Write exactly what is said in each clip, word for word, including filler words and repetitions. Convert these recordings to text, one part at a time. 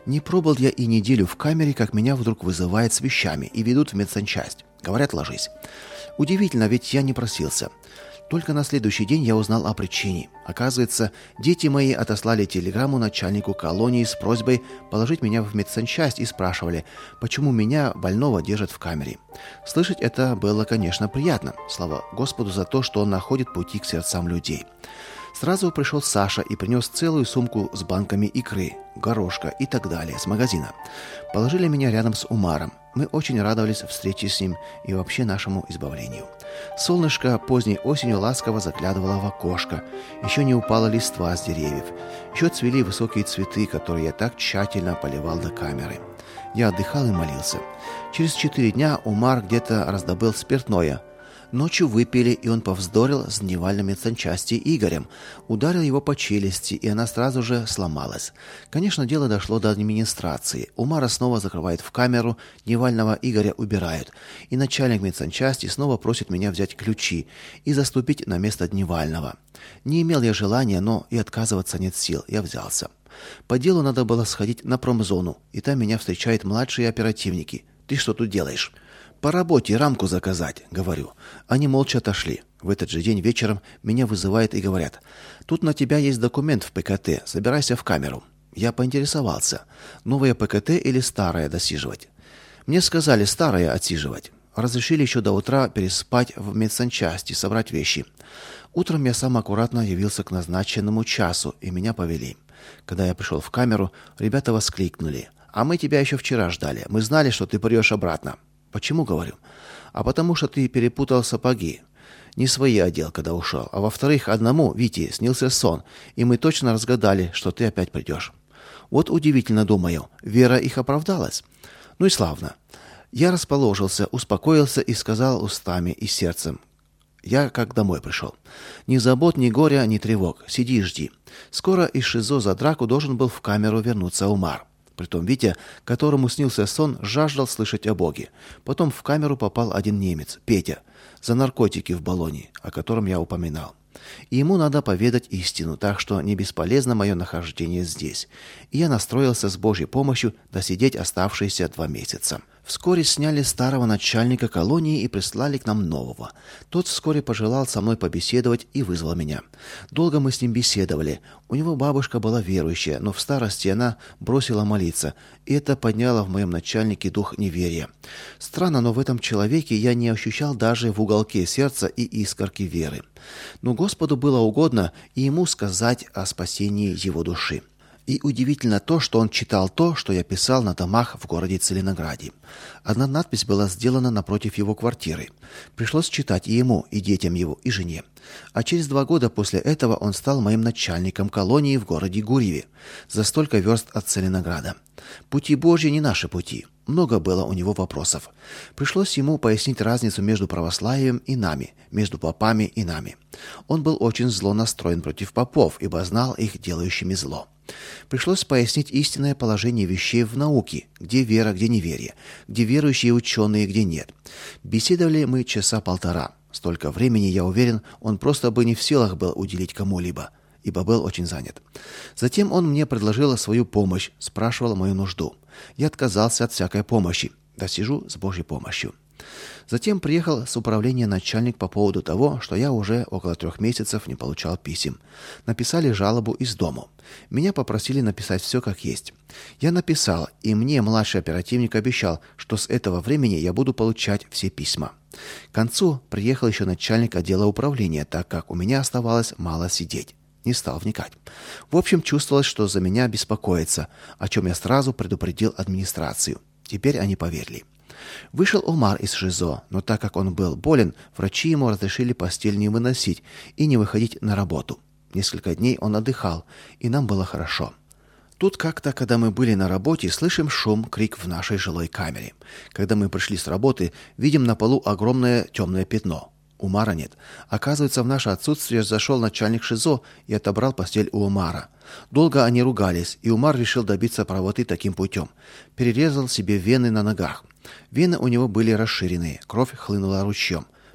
Не пробыл я и неделю в камере, как меня вдруг вызывают с вещами и ведут в медсанчасть. Говорят, ложись. Удивительно, ведь я не просился. Только на следующий день я узнал о причине. Оказывается, дети мои отослали телеграмму начальнику колонии с просьбой положить меня в медсанчасть и спрашивали, почему меня, больного, держат в камере. Слышать это было, конечно, приятно. Слава Господу за то, что Он находит пути к сердцам людей. Сразу пришел Саша и принес целую сумку с банками икры, горошка и так далее с магазина. Положили меня рядом с Умаром. Мы очень радовались встрече с ним и вообще нашему избавлению. Солнышко поздней осенью ласково заглядывало в окошко. Еще не упала листва с деревьев. Еще цвели высокие цветы, которые я так тщательно поливал до камеры. Я отдыхал и молился. Через четыре дня Умар где-то раздобыл спиртное. Ночью выпили, и он повздорил с дневальным медсанчасти Игорем, ударил его по челюсти, и она сразу же сломалась. Конечно, дело дошло до администрации. Умара снова закрывают в камеру, дневального Игоря убирают, и начальник медсанчасти снова просит меня взять ключи и заступить на место дневального. Не имел я желания, но и отказываться нет сил, я взялся. По делу надо было сходить на промзону, и там меня встречают младшие оперативники. «Ты что тут делаешь?» «По работе рамку заказать», — говорю. Они молча отошли. В этот же день вечером меня вызывают и говорят: «Тут на тебя есть документ в ПКТ, собирайся в камеру». Я поинтересовался, новое ПКТ или старое досиживать. Мне сказали старое отсиживать. Разрешили еще до утра переспать в медсанчасти, собрать вещи. Утром я сам аккуратно явился к назначенному часу, и меня повели. Когда я пришел в камеру, ребята воскликнули: «А мы тебя еще вчера ждали. Мы знали, что ты придешь обратно». «Почему?» — говорю. «А потому что ты перепутал сапоги. Не свои одел, когда ушел. А во-вторых, одному, Вите, снился сон, и мы точно разгадали, что ты опять придешь». Вот удивительно, думаю, вера их оправдалась. Ну и славно. Я расположился, успокоился и сказал устами и сердцем. Я как домой пришел. Ни забот, ни горя, ни тревог. Сиди и жди. Скоро из ШИЗО за драку должен был в камеру вернуться Умар. Притом Витя, которому снился сон, жаждал слышать о Боге. Потом в камеру попал один немец, Петя, за наркотики в баллоне, о котором я упоминал. И ему надо поведать истину, так что не бесполезно мое нахождение здесь. И я настроился с Божьей помощью досидеть оставшиеся два месяца. Вскоре сняли старого начальника колонии и прислали к нам нового. Тот вскоре пожелал со мной побеседовать и вызвал меня. Долго мы с ним беседовали. У него бабушка была верующая, но в старости она бросила молиться, и это подняло в моем начальнике дух неверия. Странно, но в этом человеке я не ощущал даже в уголке сердца и искорки веры. Но Господу было угодно и ему сказать о спасении его души. И удивительно то, что он читал то, что я писал на домах в городе Целинограде. Одна надпись была сделана напротив его квартиры. Пришлось читать и ему, и детям его, и жене. А через два года после этого он стал моим начальником колонии в городе Гурьеве, за столько верст от Целинограда. Пути Божьи не наши пути. Много было у него вопросов. Пришлось ему пояснить разницу между православием и нами, между попами и нами. Он был очень зло настроен против попов, ибо знал их делающими зло. Пришлось пояснить истинное положение вещей в науке, где вера, где неверие, где верующие ученые, где нет. Беседовали мы часа полтора. Столько времени, я уверен, он просто бы не в силах был уделить кому-либо, ибо был очень занят. Затем он мне предложил свою помощь, спрашивал мою нужду. Я отказался от всякой помощи. Досижу с Божьей помощью. Затем приехал с управления начальник по поводу того, что я уже около трех месяцев не получал писем. Написали жалобу из дому. Меня попросили написать все как есть. Я написал, и мне младший оперативник обещал, что с этого времени я буду получать все письма. К концу приехал еще начальник отдела управления, так как у меня оставалось мало сидеть. Не стал вникать. В общем, чувствовалось, что за меня беспокоится, о чем я сразу предупредил администрацию. Теперь они поверили. Вышел Умар из ШИЗО, но так как он был болен, врачи ему разрешили постель не выносить и не выходить на работу. Несколько дней он отдыхал, и нам было хорошо. Тут как-то, когда мы были на работе, слышим шум, крик в нашей жилой камере. Когда мы пришли с работы, видим на полу огромное темное пятно. Умара нет. Оказывается, в наше отсутствие зашел начальник ШИЗО и отобрал постель у Умара. Долго они ругались, и Умар решил добиться правоты таким путем. Перерезал себе вены на ногах. Вены у него были расширенные, кровь хлынула ручьем.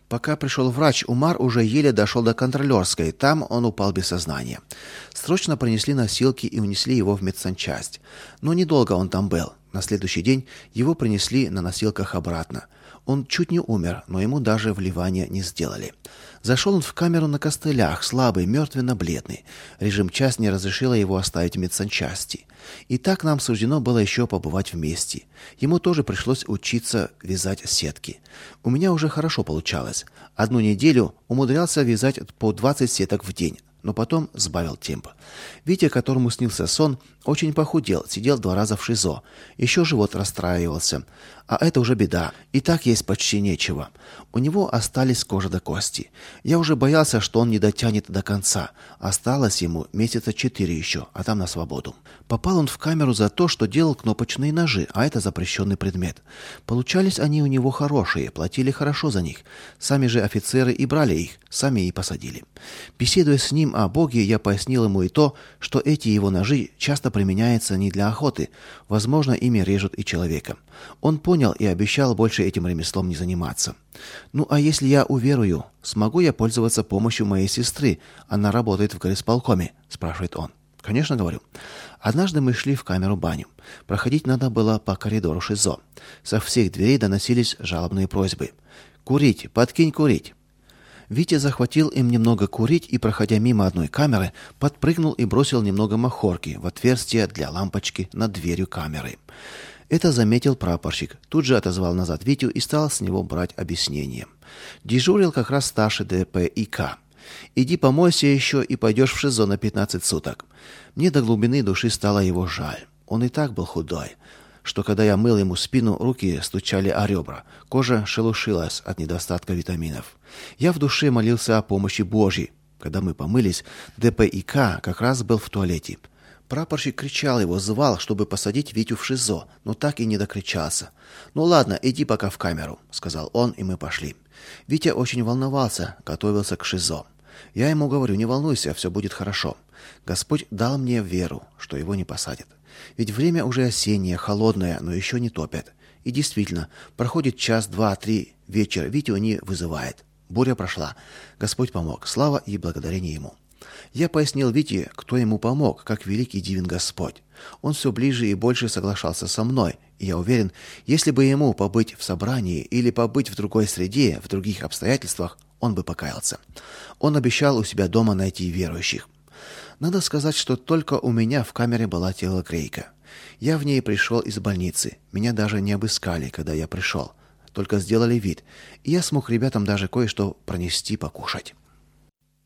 Пока пришел врач, Умар уже еле дошел до контролерской. Там он упал без сознания. Срочно принесли носилки и унесли его в медсанчасть. Но недолго он там был. На следующий день его принесли на носилках обратно. Он чуть не умер, но ему даже вливания не сделали. Зашел он в камеру на костылях, слабый, мертвенно-бледный. Режимчасть не разрешила его оставить в медсанчасти. И так нам суждено было еще побывать вместе. Ему тоже пришлось учиться вязать сетки. У меня уже хорошо получалось. Одну неделю умудрялся вязать по двадцать сеток в день, но потом сбавил темп. Витя, которому снился сон, очень похудел, сидел два раза в ШИЗО. Еще живот расстраивался. А это уже беда. И так есть почти нечего. У него остались кожа до кости. Я уже боялся, что он не дотянет до конца. Осталось ему месяца четыре еще, а там на свободу. Попал он в камеру за то, что делал кнопочные ножи, а это запрещенный предмет. Получались они у него хорошие, платили хорошо за них. Сами же офицеры и брали их, сами и посадили. Беседуя с ним о Боге, я пояснил ему и то, что эти его ножи часто применяются не для охоты. Возможно, ими режут и человека. Он понял и обещал больше этим ремеслом не заниматься. «Ну, а если я уверую, смогу я пользоваться помощью моей сестры? Она работает в горисполкоме», – спрашивает он. «Конечно, говорю». Однажды мы шли в камеру-баню. Проходить надо было по коридору ШИЗО. Со всех дверей доносились жалобные просьбы. «Курить! Подкинь курить!» Витя захватил им немного курить и, проходя мимо одной камеры, подпрыгнул и бросил немного махорки в отверстие для лампочки над дверью камеры. Это заметил прапорщик, тут же отозвал назад Витю и стал с него брать объяснение. Дежурил как раз старший ДПИК. «Иди помойся еще и пойдешь в ШИЗО на пятнадцать суток». Мне до глубины души стало его жаль. Он и так был худой, что когда я мыл ему спину, руки стучали о ребра, кожа шелушилась от недостатка витаминов. Я в душе молился о помощи Божьей. Когда мы помылись, ДПИК как раз был в туалете. Прапорщик кричал его, звал, чтобы посадить Витю в ШИЗО, но так и не докричался. «Ну ладно, иди пока в камеру», — сказал он, и мы пошли. Витя очень волновался, готовился к ШИЗО. Я ему говорю: «Не волнуйся, все будет хорошо». Господь дал мне веру, что его не посадят. Ведь время уже осеннее, холодное, но еще не топят. И действительно, проходит час, два, три, вечер, Витю не вызывает. Буря прошла. Господь помог. Слава и благодарение ему. Я пояснил Вите, кто ему помог, как великий дивен Господь. Он все ближе и больше соглашался со мной, и я уверен, если бы ему побыть в собрании или побыть в другой среде, в других обстоятельствах, он бы покаялся. Он обещал у себя дома найти верующих. Надо сказать, что только у меня в камере была телогрейка. Я в ней пришел из больницы. Меня даже не обыскали, когда я пришел. Только сделали вид. И я смог ребятам даже кое-что пронести покушать.